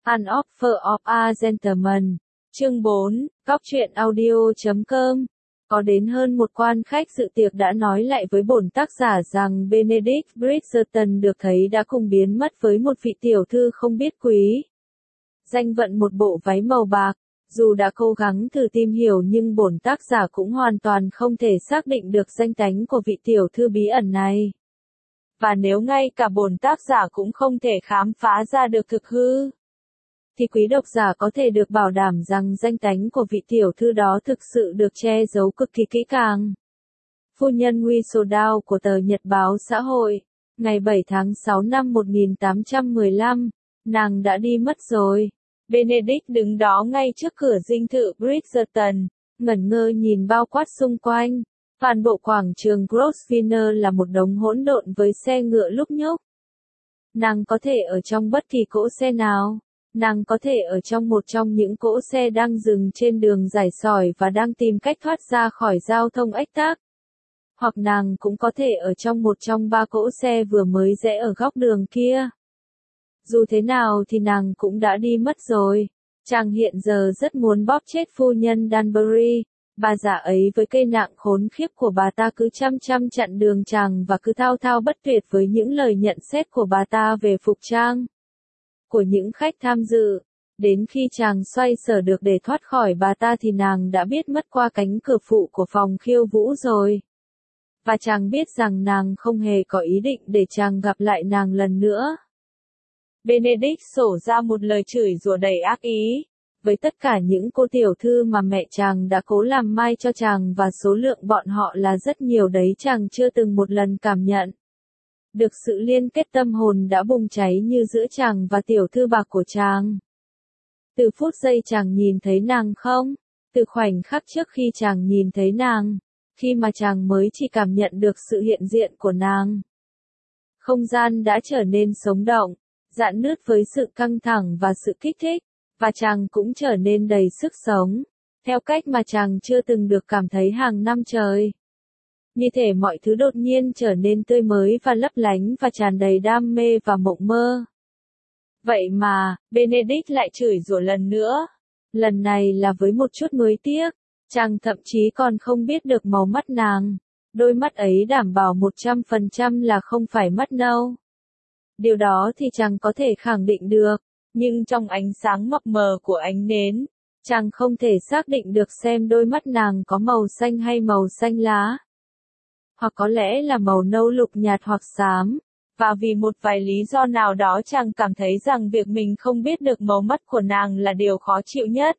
An Offer of a Gentleman. Chương 4, Góc truyện audio.com. Có đến hơn một quan khách dự tiệc đã nói lại với bổn tác giả rằng Benedict Bridgerton được thấy đã cùng biến mất với một vị tiểu thư không biết quý danh vận một bộ váy màu bạc. Dù đã cố gắng thử tìm hiểu nhưng bổn tác giả cũng hoàn toàn không thể xác định được danh tánh của vị tiểu thư bí ẩn này. Và nếu ngay cả bổn tác giả cũng không thể khám phá ra được thực hư, thì quý độc giả có thể được bảo đảm rằng danh tánh của vị tiểu thư đó thực sự được che giấu cực kỳ kỹ càng. Phu nhân Whistledown của tờ Nhật báo xã hội, ngày 7 tháng 6 năm 1815, nàng đã đi mất rồi. Benedict đứng đó ngay trước cửa dinh thự Bridgerton, ngẩn ngơ nhìn bao quát xung quanh. Toàn bộ quảng trường Grosvenor là một đống hỗn độn với xe ngựa lúc nhúc. Nàng có thể ở trong bất kỳ cỗ xe nào. Nàng có thể ở trong một trong những cỗ xe đang dừng trên đường giải sỏi và đang tìm cách thoát ra khỏi giao thông ách tắc. Hoặc nàng cũng có thể ở trong một trong ba cỗ xe vừa mới rẽ ở góc đường kia. Dù thế nào thì nàng cũng đã đi mất rồi. Chàng hiện giờ rất muốn bóp chết phu nhân Danbury. Bà già ấy với cây nạng khốn khiếp của bà ta cứ chăm chặn đường chàng và cứ thao thao bất tuyệt với những lời nhận xét của bà ta về phục trang của những khách tham dự. Đến khi chàng xoay sở được để thoát khỏi bà ta thì nàng đã biết mất qua cánh cửa phụ của phòng khiêu vũ rồi. Và chàng biết rằng nàng không hề có ý định để chàng gặp lại nàng lần nữa. Benedict sổ ra một lời chửi rủa đầy ác ý với tất cả những cô tiểu thư mà mẹ chàng đã cố làm mai cho chàng, và số lượng bọn họ là rất nhiều đấy. Chàng chưa từng một lần cảm nhận được sự liên kết tâm hồn đã bùng cháy như giữa chàng và tiểu thư bạc của chàng. Từ phút giây chàng nhìn thấy nàng không, từ khoảnh khắc trước khi chàng nhìn thấy nàng, khi mà chàng mới chỉ cảm nhận được sự hiện diện của nàng, không gian đã trở nên sống động, rạn nứt với sự căng thẳng và sự kích thích, và chàng cũng trở nên đầy sức sống, theo cách mà chàng chưa từng được cảm thấy hàng năm trời. Như thể mọi thứ đột nhiên trở nên tươi mới và lấp lánh và tràn đầy đam mê và mộng mơ. Vậy mà, Benedict lại chửi rủa lần nữa. Lần này là với một chút nuối tiếc. Chàng thậm chí còn không biết được màu mắt nàng. Đôi mắt ấy đảm bảo 100% là không phải mắt nâu. Điều đó thì chàng có thể khẳng định được. Nhưng trong ánh sáng mập mờ của ánh nến, chàng không thể xác định được xem đôi mắt nàng có màu xanh hay màu xanh lá. Hoặc có lẽ là màu nâu lục nhạt hoặc xám. Và vì một vài lý do nào đó chàng cảm thấy rằng việc mình không biết được màu mắt của nàng là điều khó chịu nhất.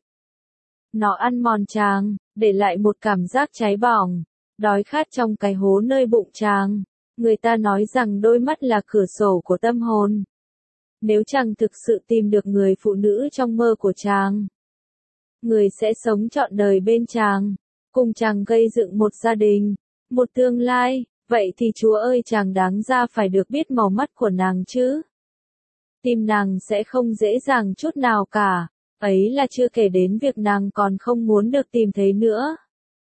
Nó ăn mòn chàng, để lại một cảm giác cháy bỏng, đói khát trong cái hố nơi bụng chàng. Người ta nói rằng đôi mắt là cửa sổ của tâm hồn. Nếu chàng thực sự tìm được người phụ nữ trong mơ của chàng, người sẽ sống trọn đời bên chàng, cùng chàng gây dựng một gia đình, một tương lai, vậy thì Chúa ơi, chàng đáng ra phải được biết màu mắt của nàng chứ. Tìm nàng sẽ không dễ dàng chút nào cả, ấy là chưa kể đến việc nàng còn không muốn được tìm thấy nữa.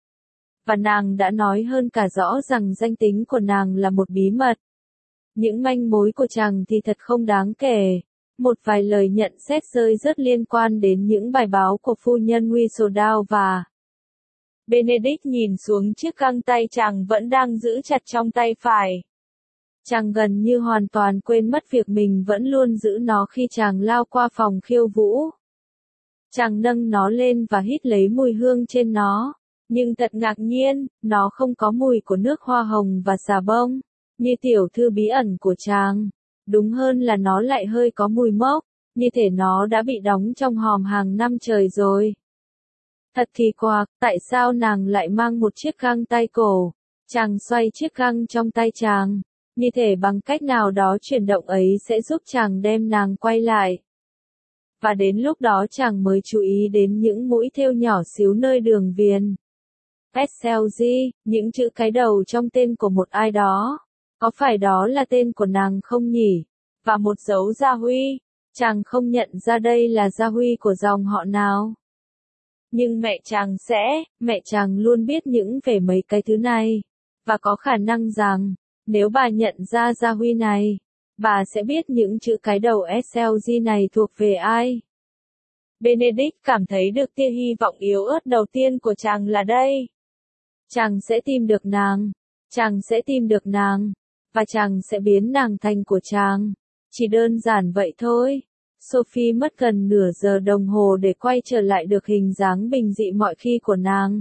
Và nàng đã nói hơn cả rõ rằng danh tính của nàng là một bí mật. Những manh mối của chàng thì thật không đáng kể. Một vài lời nhận xét rơi rớt liên quan đến những bài báo của phu nhân Whistledown và Benedict nhìn xuống chiếc găng tay chàng vẫn đang giữ chặt trong tay phải. Chàng gần như hoàn toàn quên mất việc mình vẫn luôn giữ nó khi chàng lao qua phòng khiêu vũ. Chàng nâng nó lên và hít lấy mùi hương trên nó. Nhưng thật ngạc nhiên, nó không có mùi của nước hoa hồng và xà bông, như tiểu thư bí ẩn của chàng. Đúng hơn là nó lại hơi có mùi mốc, như thể nó đã bị đóng trong hòm hàng năm trời rồi. Thật kỳ quặc, tại sao nàng lại mang một chiếc găng tay cổ? Chàng xoay chiếc găng trong tay chàng, như thể bằng cách nào đó chuyển động ấy sẽ giúp chàng đem nàng quay lại. Và đến lúc đó chàng mới chú ý đến những mũi thêu nhỏ xíu nơi đường viền. SLG, những chữ cái đầu trong tên của một ai đó. Có phải đó là tên của nàng không nhỉ? Và một dấu gia huy. Chàng không nhận ra đây là gia huy của dòng họ nào. Nhưng mẹ chàng luôn biết những về mấy cái thứ này. Và có khả năng rằng, nếu bà nhận ra gia huy này, bà sẽ biết những chữ cái đầu SLG này thuộc về ai. Benedict cảm thấy được tia hy vọng yếu ớt đầu tiên của chàng là đây. Chàng sẽ tìm được nàng. Chàng sẽ tìm được nàng. Và chàng sẽ biến nàng thành của chàng. Chỉ đơn giản vậy thôi. Sophie mất gần nửa giờ đồng hồ để quay trở lại được hình dáng bình dị mọi khi của nàng.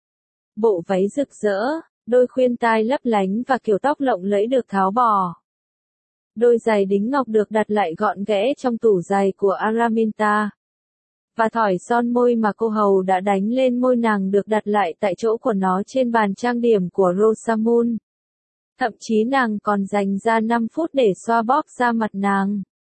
Bộ váy rực rỡ, đôi khuyên tai lấp lánh và kiểu tóc lộng lẫy được tháo bỏ. Đôi giày đính ngọc được đặt lại gọn ghẽ trong tủ giày của Araminta. Và thỏi son môi mà cô hầu đã đánh lên môi nàng được đặt lại tại chỗ của nó trên bàn trang điểm của Rosamund. Thậm chí nàng còn dành ra 5 phút để xoa bóp da mặt nàng.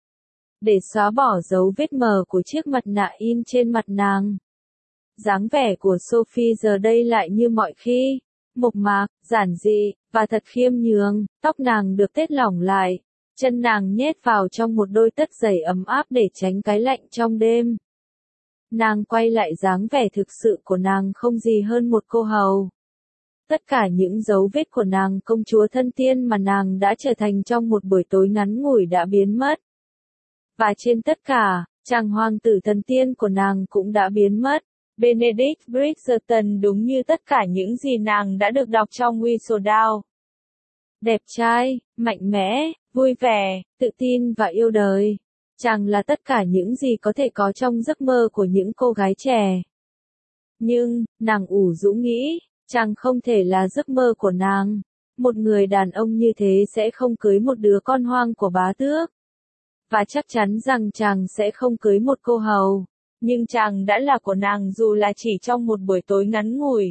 Để xóa bỏ dấu vết mờ của chiếc mặt nạ in trên mặt nàng. Dáng vẻ của Sophie giờ đây lại như mọi khi, mộc mạc, giản dị, và thật khiêm nhường, tóc nàng được tết lỏng lại, chân nàng nhét vào trong một đôi tất giày ấm áp để tránh cái lạnh trong đêm. Nàng quay lại dáng vẻ thực sự của nàng không gì hơn một cô hầu. Tất cả những dấu vết của nàng công chúa thân tiên mà nàng đã trở thành trong một buổi tối ngắn ngủi đã biến mất. Và trên tất cả, chàng hoàng tử thần tiên của nàng cũng đã biến mất. Benedict Bridgerton đúng như tất cả những gì nàng đã được đọc trong Whistledown. Đẹp trai, mạnh mẽ, vui vẻ, tự tin và yêu đời. Chàng là tất cả những gì có thể có trong giấc mơ của những cô gái trẻ. Nhưng, nàng ủ rũ nghĩ, chàng không thể là giấc mơ của nàng. Một người đàn ông như thế sẽ không cưới một đứa con hoang của bá tước. Và chắc chắn rằng chàng sẽ không cưới một cô hầu. Nhưng chàng đã là của nàng dù là chỉ trong một buổi tối ngắn ngủi.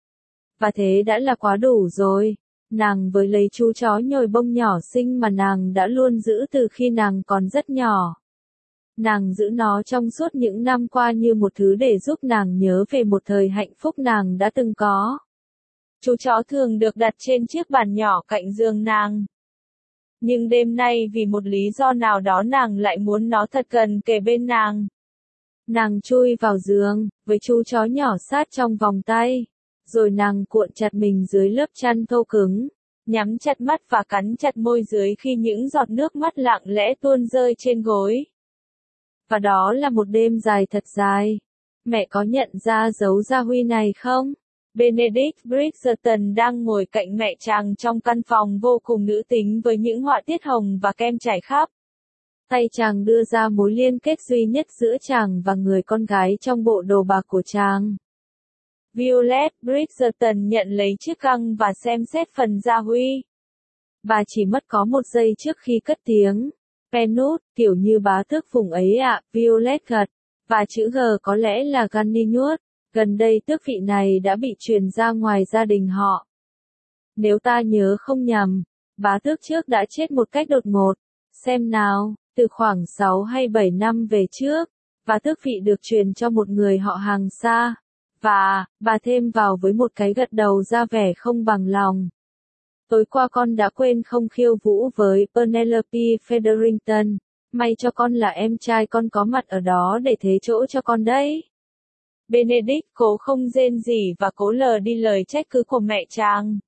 Và thế đã là quá đủ rồi. Nàng với lấy chú chó nhồi bông nhỏ xinh mà nàng đã luôn giữ từ khi nàng còn rất nhỏ. Nàng giữ nó trong suốt những năm qua như một thứ để giúp nàng nhớ về một thời hạnh phúc nàng đã từng có. Chú chó thường được đặt trên chiếc bàn nhỏ cạnh giường nàng. Nhưng đêm nay vì một lý do nào đó nàng lại muốn nó thật gần kề bên nàng. Nàng chui vào giường, với chú chó nhỏ sát trong vòng tay. Rồi nàng cuộn chặt mình dưới lớp chăn thô cứng, nhắm chặt mắt và cắn chặt môi dưới khi những giọt nước mắt lặng lẽ tuôn rơi trên gối. Và đó là một đêm dài thật dài. Mẹ có nhận ra dấu gia huy này không? Benedict Bridgerton đang ngồi cạnh mẹ chàng trong căn phòng vô cùng nữ tính với những họa tiết hồng và kem trải khắp. Tay chàng đưa ra mối liên kết duy nhất giữa chàng và người con gái trong bộ đồ bạc của chàng. Violet Bridgerton nhận lấy chiếc găng và xem xét phần gia huy. Bà chỉ mất có một giây trước khi cất tiếng. Penut, kiểu như bá tước vùng ấy ạ, Violet gật. Và chữ G có lẽ là Ganninuốt. Gần đây tước vị này đã bị truyền ra ngoài gia đình họ. Nếu ta nhớ không nhầm, bá tước trước đã chết một cách đột ngột. Xem nào, từ khoảng 6 hay 7 năm về trước, và tước vị được truyền cho một người họ hàng xa. Và, bà thêm vào với một cái gật đầu ra vẻ không bằng lòng. Tối qua con đã quên không khiêu vũ với Penelope Featherington. May cho con là em trai con có mặt ở đó để thế chỗ cho con đấy. Benedict cố không rên rỉ và cố lờ đi lời trách cứ của mẹ chàng.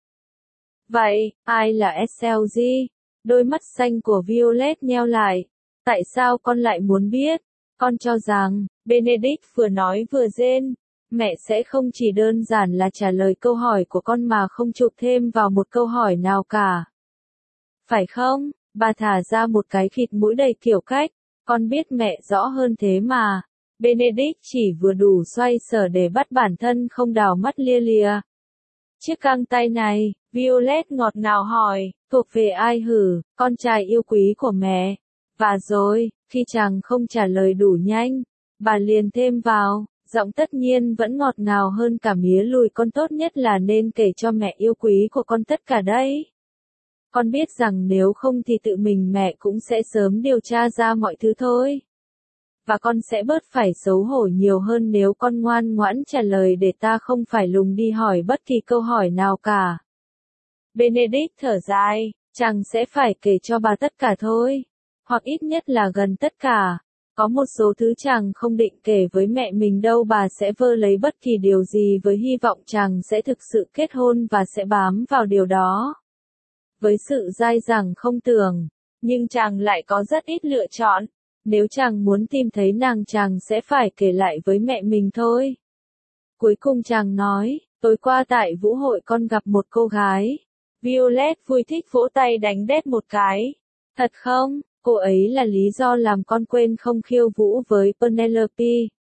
Vậy, ai là SLG? Đôi mắt xanh của Violet nheo lại. Tại sao con lại muốn biết? Con cho rằng, Benedict vừa nói vừa rên. Mẹ sẽ không chỉ đơn giản là trả lời câu hỏi của con mà không chụp thêm vào một câu hỏi nào cả. Phải không? Bà thả ra một cái khịt mũi đầy kiểu cách. Con biết mẹ rõ hơn thế mà. Benedict chỉ vừa đủ xoay sở để bắt bản thân không đào mắt lia lịa. Chiếc găng tay này, Violet ngọt ngào hỏi, thuộc về ai hử, con trai yêu quý của mẹ. Và rồi, khi chàng không trả lời đủ nhanh, bà liền thêm vào. Giọng tất nhiên vẫn ngọt ngào hơn cả mía lùi, con tốt nhất là nên kể cho mẹ yêu quý của con tất cả đấy. Con biết rằng nếu không thì tự mình mẹ cũng sẽ sớm điều tra ra mọi thứ thôi. Và con sẽ bớt phải xấu hổ nhiều hơn nếu con ngoan ngoãn trả lời để ta không phải lùng đi hỏi bất kỳ câu hỏi nào cả. Benedict thở dài, chàng sẽ phải kể cho bà tất cả thôi. Hoặc ít nhất là gần tất cả. Có một số thứ chàng không định kể với mẹ mình đâu, bà sẽ vơ lấy bất kỳ điều gì với hy vọng chàng sẽ thực sự kết hôn và sẽ bám vào điều đó. Với sự dai dẳng không tưởng, nhưng chàng lại có rất ít lựa chọn. Nếu chàng muốn tìm thấy nàng chàng sẽ phải kể lại với mẹ mình thôi. Cuối cùng chàng nói, tối qua tại vũ hội con gặp một cô gái. Violet vui thích vỗ tay đánh đét một cái. Thật không? Cô ấy là lý do làm con quên không khiêu vũ với Penelope.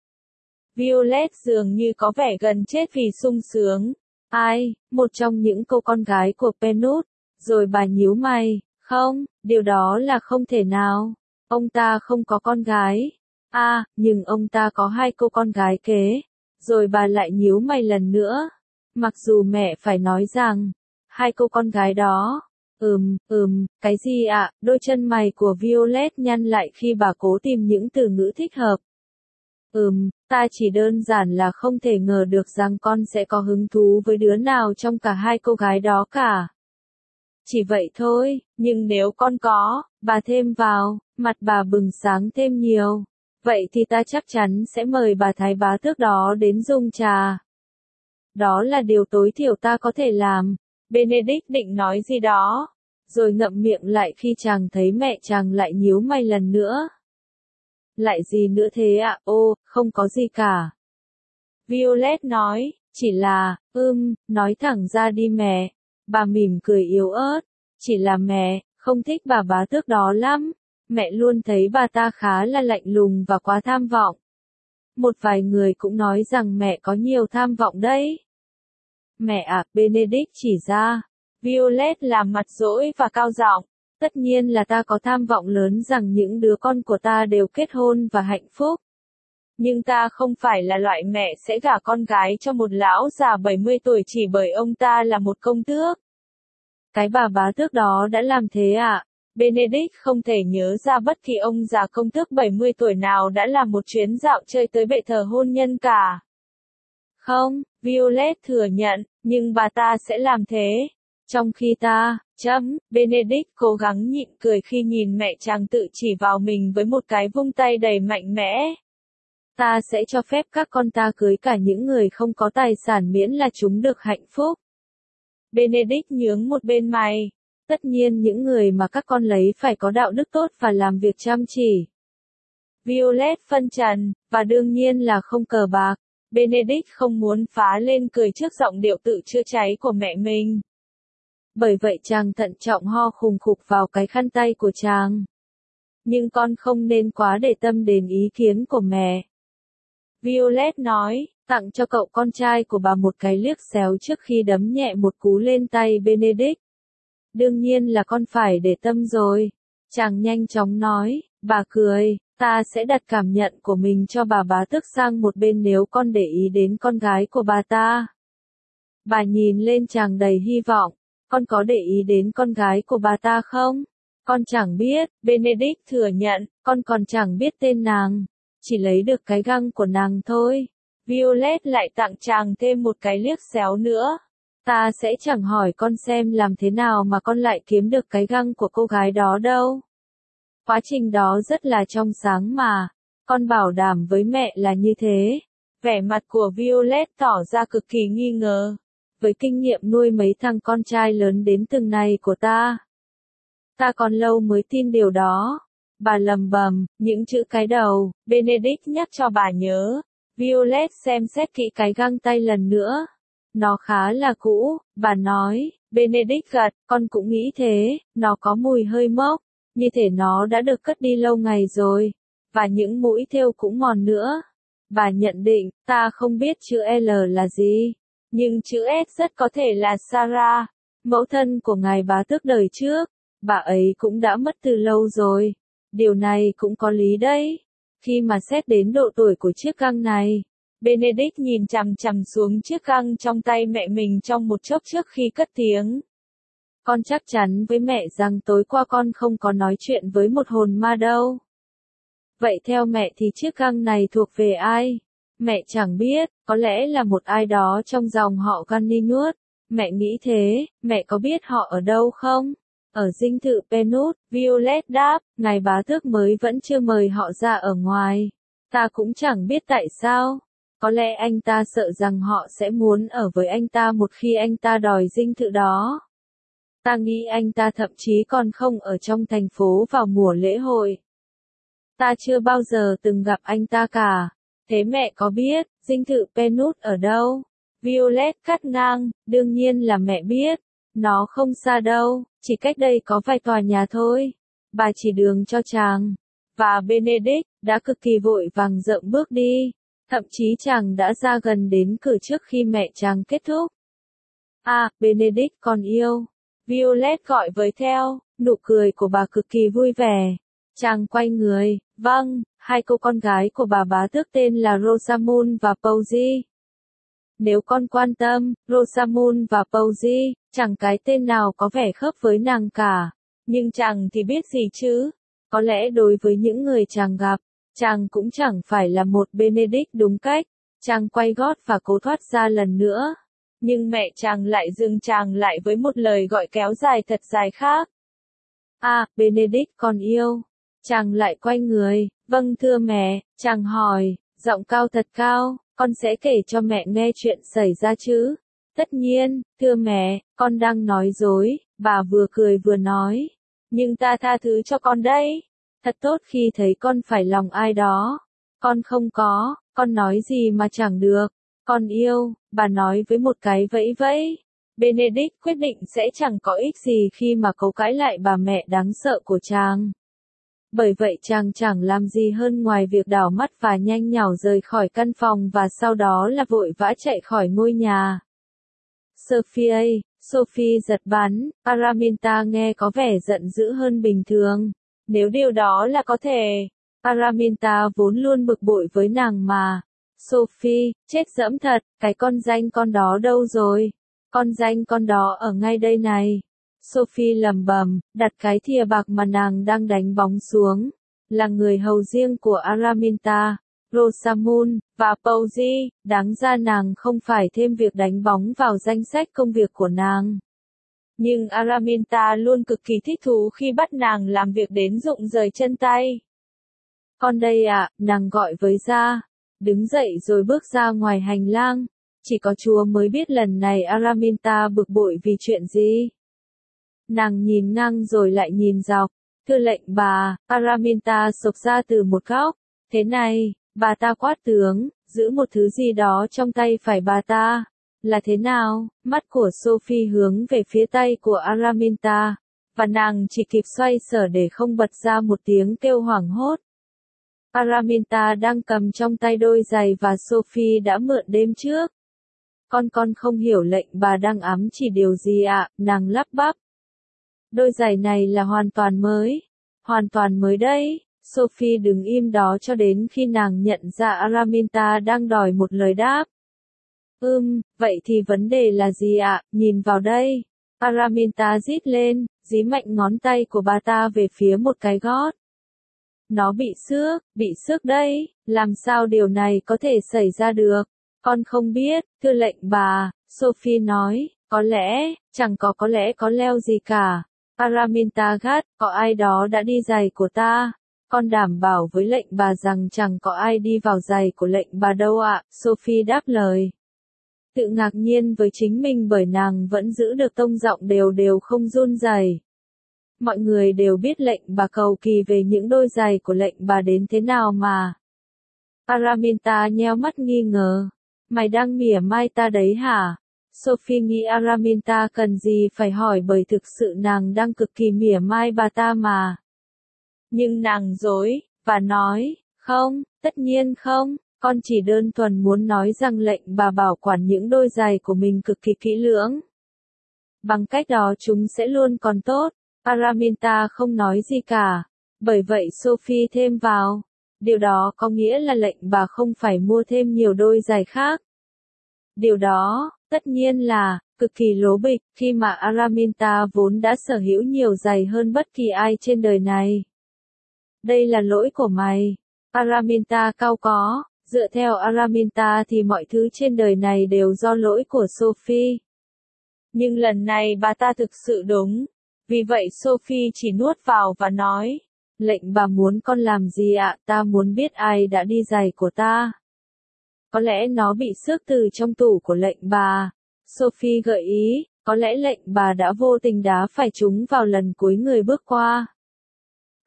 Violet dường như có vẻ gần chết vì sung sướng. Ai? Một trong những cô con gái của Penut. Rồi bà nhíu mày. Không, điều đó là không thể nào. Ông ta không có con gái. À, nhưng ông ta có hai cô con gái kế. Rồi bà lại nhíu mày lần nữa. Mặc dù mẹ phải nói rằng, hai cô con gái đó. Cái gì ạ? Đôi chân mày của Violet nhăn lại khi bà cố tìm những từ ngữ thích hợp. Ta chỉ đơn giản là không thể ngờ được rằng con sẽ có hứng thú với đứa nào trong cả hai cô gái đó cả. Chỉ vậy thôi, nhưng nếu con có, bà thêm vào, mặt bà bừng sáng thêm nhiều. Vậy thì ta chắc chắn sẽ mời bà thái bá tước đó đến dùng trà. Đó là điều tối thiểu ta có thể làm. Benedict định nói gì đó, rồi ngậm miệng lại khi chàng thấy mẹ chàng lại nhíu mày lần nữa. Lại gì nữa thế ạ? Ô, không có gì cả. Violet nói, chỉ là, nói thẳng ra đi mẹ. Bà mỉm cười yếu ớt. Chỉ là mẹ, không thích bà bá tước đó lắm. Mẹ luôn thấy bà ta khá là lạnh lùng và quá tham vọng. Một vài người cũng nói rằng mẹ có nhiều tham vọng đấy. Mẹ ạ, Benedict chỉ ra. Violet làm mặt dỗi và cao giọng. Tất nhiên là ta có tham vọng lớn rằng những đứa con của ta đều kết hôn và hạnh phúc. Nhưng ta không phải là loại mẹ sẽ gả con gái cho một lão già 70 tuổi chỉ bởi ông ta là một công tước. Cái bà bá tước đó đã làm thế ạ. Benedict không thể nhớ ra bất kỳ ông già công tước 70 tuổi nào đã làm một chuyến dạo chơi tới bệ thờ hôn nhân cả. Không, Violet thừa nhận, nhưng bà ta sẽ làm thế. Trong khi ta, Benedict cố gắng nhịn cười khi nhìn mẹ chàng tự chỉ vào mình với một cái vung tay đầy mạnh mẽ. Ta sẽ cho phép các con ta cưới cả những người không có tài sản miễn là chúng được hạnh phúc. Benedict nhướng một bên mày. Tất nhiên những người mà các con lấy phải có đạo đức tốt và làm việc chăm chỉ. Violet phân trần, và đương nhiên là không cờ bạc. Benedict không muốn phá lên cười trước giọng điệu tự chữa cháy của mẹ mình. Bởi vậy chàng thận trọng ho khùng khục vào cái khăn tay của chàng. Nhưng con không nên quá để tâm đến ý kiến của mẹ. Violet nói, tặng cho cậu con trai của bà một cái liếc xéo trước khi đấm nhẹ một cú lên tay Benedict. Đương nhiên là con phải để tâm rồi. Chàng nhanh chóng nói, bà cười, ta sẽ đặt cảm nhận của mình cho bà bá tước sang một bên nếu con để ý đến con gái của bà ta. Bà nhìn lên chàng đầy hy vọng, con có để ý đến con gái của bà ta không? Con chẳng biết, Benedict thừa nhận, con còn chẳng biết tên nàng, chỉ lấy được cái găng của nàng thôi. Violet lại tặng chàng thêm một cái liếc xéo nữa. Ta sẽ chẳng hỏi con xem làm thế nào mà con lại kiếm được cái găng của cô gái đó đâu. Quá trình đó rất là trong sáng mà. Con bảo đảm với mẹ là như thế. Vẻ mặt của Violet tỏ ra cực kỳ nghi ngờ. Với kinh nghiệm nuôi mấy thằng con trai lớn đến từng này của ta. Ta còn lâu mới tin điều đó. Bà lầm bầm, những chữ cái đầu, Benedict nhắc cho bà nhớ. Violet xem xét kỹ cái găng tay lần nữa. Nó khá là cũ, bà nói. Benedict gật, con cũng nghĩ thế, nó có mùi hơi mốc. Như thể nó đã được cất đi lâu ngày rồi. Và những mũi thêu cũng mòn nữa. Bà nhận định, ta không biết chữ L là gì. Nhưng chữ S rất có thể là Sarah, mẫu thân của ngài bá tước đời trước. Bà ấy cũng đã mất từ lâu rồi. Điều này cũng có lý đấy. Khi mà xét đến độ tuổi của chiếc găng này, Benedict nhìn chằm chằm xuống chiếc găng trong tay mẹ mình trong một chốc trước khi cất tiếng. Con chắc chắn với mẹ rằng tối qua con không có nói chuyện với một hồn ma đâu. Vậy theo mẹ thì chiếc găng này thuộc về ai? Mẹ chẳng biết, có lẽ là một ai đó trong dòng họ Ganninuốt. Mẹ nghĩ thế, mẹ có biết họ ở đâu không? Ở dinh thự Penut, Violet đáp, ngài bá tước mới vẫn chưa mời họ ra ở ngoài. Ta cũng chẳng biết tại sao. Có lẽ anh ta sợ rằng họ sẽ muốn ở với anh ta một khi anh ta đòi dinh thự đó. Ta nghĩ anh ta thậm chí còn không ở trong thành phố vào mùa lễ hội. Ta chưa bao giờ từng gặp anh ta cả. Thế mẹ có biết, dinh thự Penwood ở đâu? Violet cắt ngang, đương nhiên là mẹ biết. Nó không xa đâu, chỉ cách đây có vài tòa nhà thôi. Bà chỉ đường cho chàng. Và Benedict đã cực kỳ vội vàng dậm bước đi. Thậm chí chàng đã ra gần đến cửa trước khi mẹ chàng kết thúc. À, Benedict con yêu. Violet gọi với theo, nụ cười của bà cực kỳ vui vẻ. Chàng quay người, vâng, hai cô con gái của bà bá tước tên là Rosamund và Posy. Nếu con quan tâm, Rosamund và Posy, chẳng cái tên nào có vẻ khớp với nàng cả. Nhưng chàng thì biết gì chứ? Có lẽ đối với những người chàng gặp, chàng cũng chẳng phải là một Benedict đúng cách. Chàng quay gót và cố thoát ra lần nữa. Nhưng mẹ chàng lại dừng chàng lại với một lời gọi kéo dài thật dài khác. À, Benedict con yêu. Chàng lại quay người, vâng thưa mẹ, chàng hỏi, giọng cao thật cao, con sẽ kể cho mẹ nghe chuyện xảy ra chứ? Tất nhiên, thưa mẹ, con đang nói dối, bà vừa cười vừa nói. Nhưng ta tha thứ cho con đấy. Thật tốt khi thấy con phải lòng ai đó. Con không có, con nói gì mà chẳng được. Con yêu, bà nói với một cái vẫy vẫy. Benedict quyết định sẽ chẳng có ích gì khi mà cấu cãi lại bà mẹ đáng sợ của chàng. Bởi vậy chàng chẳng làm gì hơn ngoài việc đảo mắt và nhanh nhảu rời khỏi căn phòng và sau đó là vội vã chạy khỏi ngôi nhà. Sophie giật bắn, Araminta nghe có vẻ giận dữ hơn bình thường. Nếu điều đó là có thể, Araminta vốn luôn bực bội với nàng mà. Sophie, chết dẫm thật, cái con danh con đó đâu rồi? Con danh con đó ở ngay đây này. Sophie lẩm bẩm, đặt cái thìa bạc mà nàng đang đánh bóng xuống. Là người hầu riêng của Araminta, Rosamund, và Posy, đáng ra nàng không phải thêm việc đánh bóng vào danh sách công việc của nàng. Nhưng Araminta luôn cực kỳ thích thú khi bắt nàng làm việc đến rụng rời chân tay. Con đây ạ, nàng gọi với ra. Đứng dậy rồi bước ra ngoài hành lang. Chỉ có Chúa mới biết lần này Araminta bực bội vì chuyện gì. Nàng nhìn ngang rồi lại nhìn dọc. Thưa lệnh bà, Araminta sộc ra từ một góc. Thế này, bà ta quát tướng, giữ một thứ gì đó trong tay phải bà ta. Là thế nào? Mắt của Sophie hướng về phía tay của Araminta. Và nàng chỉ kịp xoay sở để không bật ra một tiếng kêu hoảng hốt. Araminta đang cầm trong tay đôi giày và Sophie đã mượn đêm trước. Con không hiểu lệnh bà đang ám chỉ điều gì ạ, nàng lắp bắp. Đôi giày này là hoàn toàn mới đấy. Sophie đứng im đó cho đến khi nàng nhận ra Araminta đang đòi một lời đáp. Vậy thì vấn đề là gì ạ, nhìn vào đây. Araminta rít lên, dí mạnh ngón tay của bà ta về phía một cái gót. Nó bị xước đấy, làm sao điều này có thể xảy ra được? Con không biết, thưa lệnh bà, Sophie nói, chẳng có lẽ có leo gì cả. Araminta gắt, có ai đó đã đi giày của ta. Con đảm bảo với lệnh bà rằng chẳng có ai đi vào giày của lệnh bà đâu ạ, Sophie đáp lời. Tự ngạc nhiên với chính mình bởi nàng vẫn giữ được tông giọng đều không run rẩy. Mọi người đều biết lệnh bà cầu kỳ về những đôi giày của lệnh bà đến thế nào mà. Araminta nheo mắt nghi ngờ. Mày đang mỉa mai ta đấy hả? Sophie nghĩ Araminta cần gì phải hỏi bởi thực sự nàng đang cực kỳ mỉa mai bà ta mà. Nhưng nàng dối, và nói, không, tất nhiên không, con chỉ đơn thuần muốn nói rằng lệnh bà bảo quản những đôi giày của mình cực kỳ kỹ lưỡng. Bằng cách đó chúng sẽ luôn còn tốt. Araminta không nói gì cả. Bởi vậy Sophie thêm vào. Điều đó có nghĩa là lệnh bà không phải mua thêm nhiều đôi giày khác. Điều đó, tất nhiên là, cực kỳ lố bịch, khi mà Araminta vốn đã sở hữu nhiều giày hơn bất kỳ ai trên đời này. Đây là lỗi của mày. Araminta cau có, dựa theo Araminta thì mọi thứ trên đời này đều do lỗi của Sophie. Nhưng lần này bà ta thực sự đúng. Vì vậy Sophie chỉ nuốt vào và nói, lệnh bà muốn con làm gì ạ, ta muốn biết ai đã đi giày của ta. Có lẽ nó bị xước từ trong tủ của lệnh bà. Sophie gợi ý, có lẽ lệnh bà đã vô tình đá phải chúng vào lần cuối người bước qua.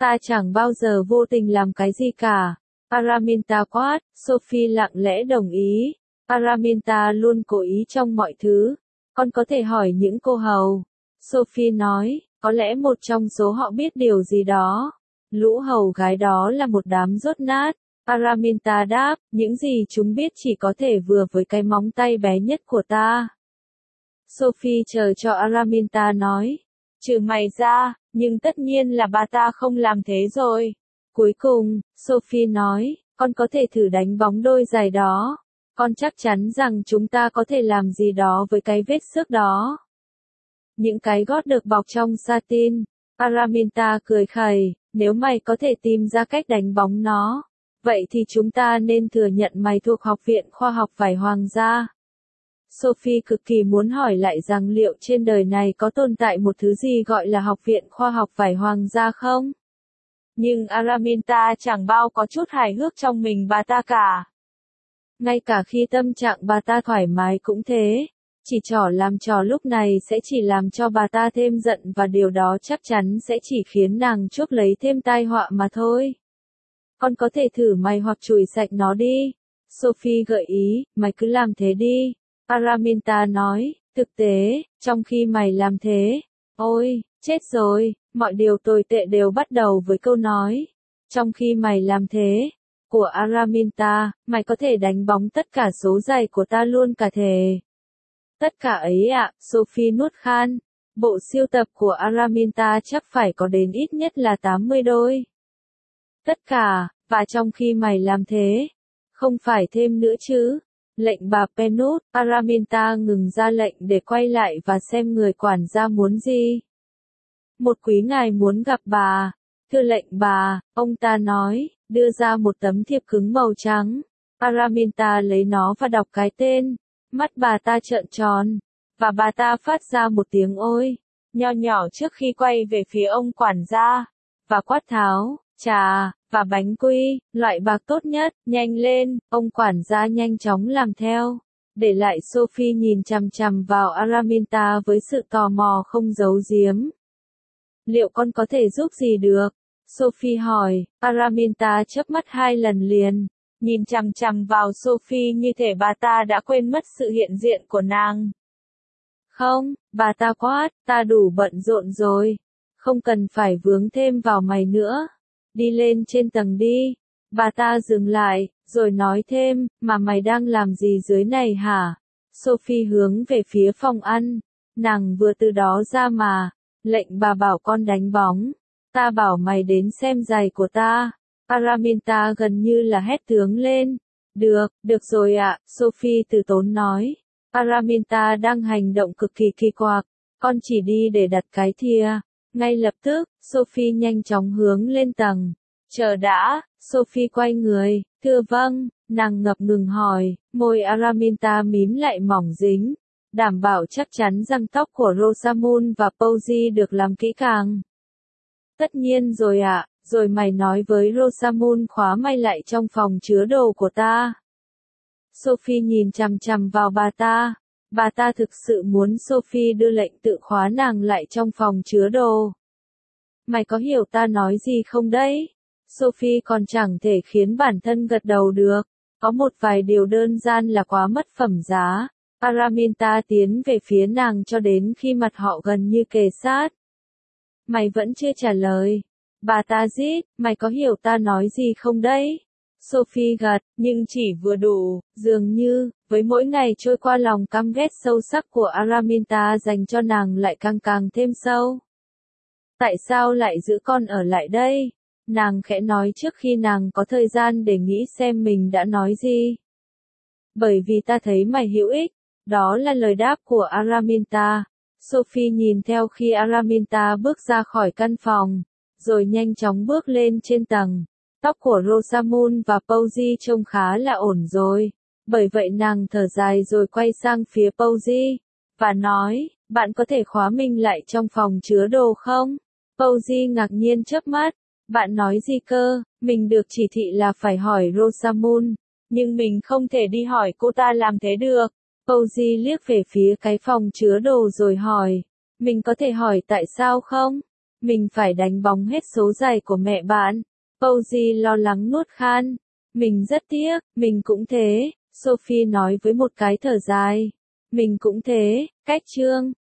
Ta chẳng bao giờ vô tình làm cái gì cả. Araminta quát, Sophie lặng lẽ đồng ý. Araminta luôn cố ý trong mọi thứ. Con có thể hỏi những cô hầu. Sophie nói, có lẽ một trong số họ biết điều gì đó. Lũ hầu gái đó là một đám dốt nát. Araminta đáp, những gì chúng biết chỉ có thể vừa với cái móng tay bé nhất của ta. Sophie chờ cho Araminta nói, trừ mày ra, nhưng tất nhiên là bà ta không làm thế rồi. Cuối cùng, Sophie nói, con có thể thử đánh bóng đôi giày đó. Con chắc chắn rằng chúng ta có thể làm gì đó với cái vết xước đó. Những cái gót được bọc trong satin. Araminta cười khẩy, nếu mày có thể tìm ra cách đánh bóng nó, vậy thì chúng ta nên thừa nhận mày thuộc Học viện Khoa học Vải Hoàng gia. Sophie cực kỳ muốn hỏi lại rằng liệu trên đời này có tồn tại một thứ gì gọi là Học viện Khoa học Vải Hoàng gia không? Nhưng Araminta chẳng bao có chút hài hước trong mình bà ta cả. Ngay cả khi tâm trạng bà ta thoải mái cũng thế. Chỉ trỏ làm trò lúc này sẽ chỉ làm cho bà ta thêm giận và điều đó chắc chắn sẽ chỉ khiến nàng chuốc lấy thêm tai họa mà thôi. Con có thể thử mày hoặc chùi sạch nó đi. Sophie gợi ý, mày cứ làm thế đi. Araminta nói, thực tế, trong khi mày làm thế, ôi, chết rồi, mọi điều tồi tệ đều bắt đầu với câu nói. Trong khi mày làm thế, của Araminta, mày có thể đánh bóng tất cả số giày của ta luôn cả thề. Tất cả ấy ạ, Sophie nuốt khan. Bộ sưu tập của Araminta chắc phải có đến ít nhất là 80 đôi. Tất cả, và trong khi mày làm thế, không phải thêm nữa chứ. Lệnh bà Penut, Araminta ngừng ra lệnh để quay lại và xem người quản gia muốn gì. Một quý ngài muốn gặp bà. Thưa lệnh bà, ông ta nói, đưa ra một tấm thiệp cứng màu trắng. Araminta lấy nó và đọc cái tên. Mắt bà ta trợn tròn, và bà ta phát ra một tiếng ôi, nho nhỏ trước khi quay về phía ông quản gia, và quát tháo, trà, và bánh quy, loại bạc tốt nhất, nhanh lên, ông quản gia nhanh chóng làm theo. Để lại Sophie nhìn chằm chằm vào Araminta với sự tò mò không giấu giếm. Liệu con có thể giúp gì được? Sophie hỏi, Araminta chớp mắt 2 lần liền. Nhìn chằm chằm vào Sophie như thể bà ta đã quên mất sự hiện diện của nàng. Không, bà ta quát, ta đủ bận rộn rồi. Không cần phải vướng thêm vào mày nữa. Đi lên trên tầng đi. Bà ta dừng lại, rồi nói thêm, mà mày đang làm gì dưới này hả? Sophie hướng về phía phòng ăn. Nàng vừa từ đó ra mà. Lệnh bà bảo con đánh bóng. Ta bảo mày đến xem giày của ta. Araminta gần như là hét tướng lên. Được rồi ạ, Sophie từ tốn nói. Araminta đang hành động cực kỳ kỳ quặc. Con chỉ đi để đặt cái thìa. Ngay lập tức, Sophie nhanh chóng hướng lên tầng. Chờ đã, Sophie quay người. Thưa vâng, nàng ngập ngừng hỏi. Môi Araminta mím lại mỏng dính. Đảm bảo chắc chắn răng tóc của Rosamund và Posey được làm kỹ càng. Tất nhiên rồi ạ. Rồi mày nói với Rosamund khóa may lại trong phòng chứa đồ của ta. Sophie nhìn chằm chằm vào bà ta. Bà ta thực sự muốn Sophie đưa lệnh tự khóa nàng lại trong phòng chứa đồ. Mày có hiểu ta nói gì không đấy? Sophie còn chẳng thể khiến bản thân gật đầu được. Có một vài điều đơn giản là quá mất phẩm giá. Araminta tiến về phía nàng cho đến khi mặt họ gần như kề sát. Mày vẫn chưa trả lời. Bà ta rít, mày có hiểu ta nói gì không đấy? Sophie gật, nhưng chỉ vừa đủ, dường như, với mỗi ngày trôi qua lòng căm ghét sâu sắc của Araminta dành cho nàng lại càng thêm sâu. Tại sao lại giữ con ở lại đây? Nàng khẽ nói trước khi nàng có thời gian để nghĩ xem mình đã nói gì. Bởi vì ta thấy mày hữu ích. Đó là lời đáp của Araminta. Sophie nhìn theo khi Araminta bước ra khỏi căn phòng, rồi nhanh chóng bước lên trên tầng. Tóc của Rosamund và Posey trông khá là ổn rồi. Bởi vậy nàng thở dài rồi quay sang phía Posey, và nói, bạn có thể khóa mình lại trong phòng chứa đồ không? Posey ngạc nhiên chớp mắt. Bạn nói gì cơ? Mình được chỉ thị là phải hỏi Rosamund, nhưng mình không thể đi hỏi cô ta làm thế được. Posey liếc về phía cái phòng chứa đồ rồi hỏi, mình có thể hỏi tại sao không? Mình phải đánh bóng hết số giày của mẹ bạn. Posey lo lắng nuốt khan. Mình rất tiếc, mình cũng thế, Sophie nói với một cái thở dài. Mình cũng thế, cách chương.